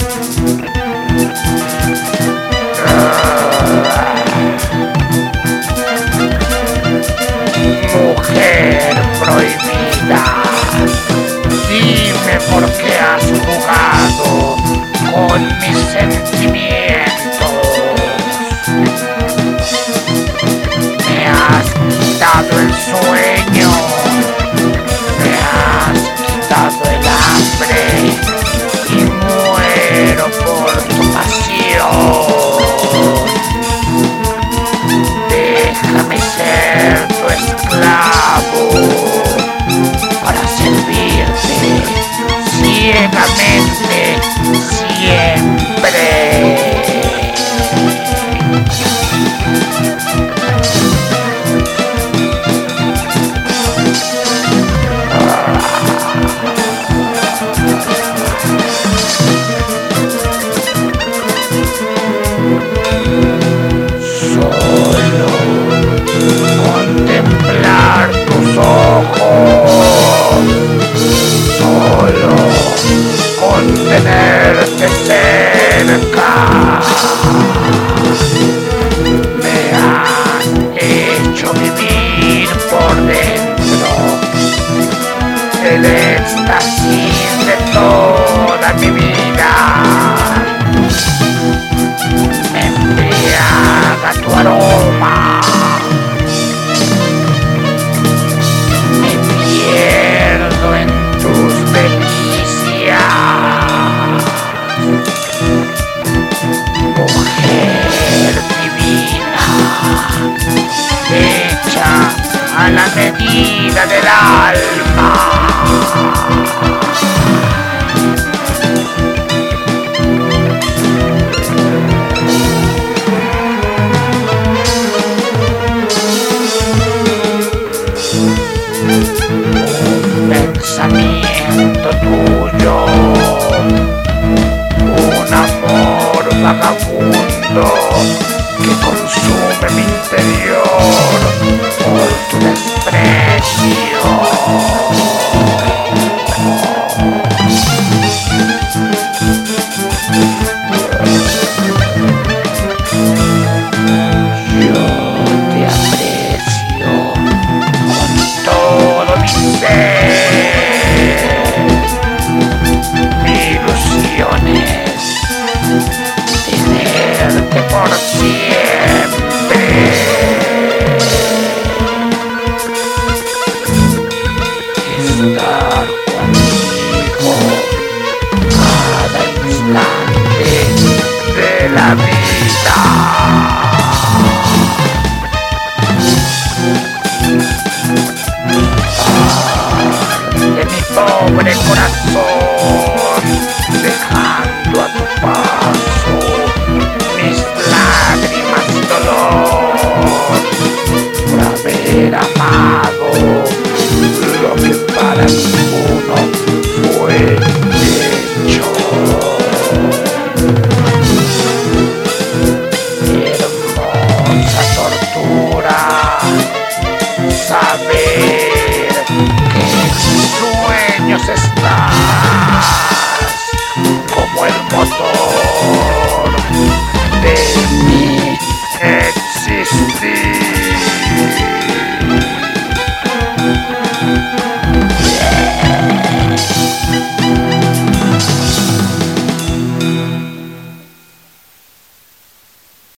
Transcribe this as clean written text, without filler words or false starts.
Mujer prohibida, dime por qué has jugado con mis sentimientos. Me has quitado el sueño, me has quitado el hambre y muero por tu pasión. Déjame ser tu esclavo para servirte ciegamente siempre. Contemplar tus ojos, solo con tenerte cerca, me han hecho vivir por dentro el éxtasis de toda mi vida. Me embriaga tu aroma, en tus delicias. Mujer divina, hecha a la medida del alma. Pensamiento tuyo, un amor vagabundo que consume mi interior por tu desprecio. Yo te aprecio con todo mi ser. Tenerte por siempre. Estar contigo cada instante de la vida. De mi pobre corazón, dejando a tu paso mis lágrimas y dolor por haber amado lo que para ninguno fue hecho. Hermosa tortura, saber que en mis sueños estás.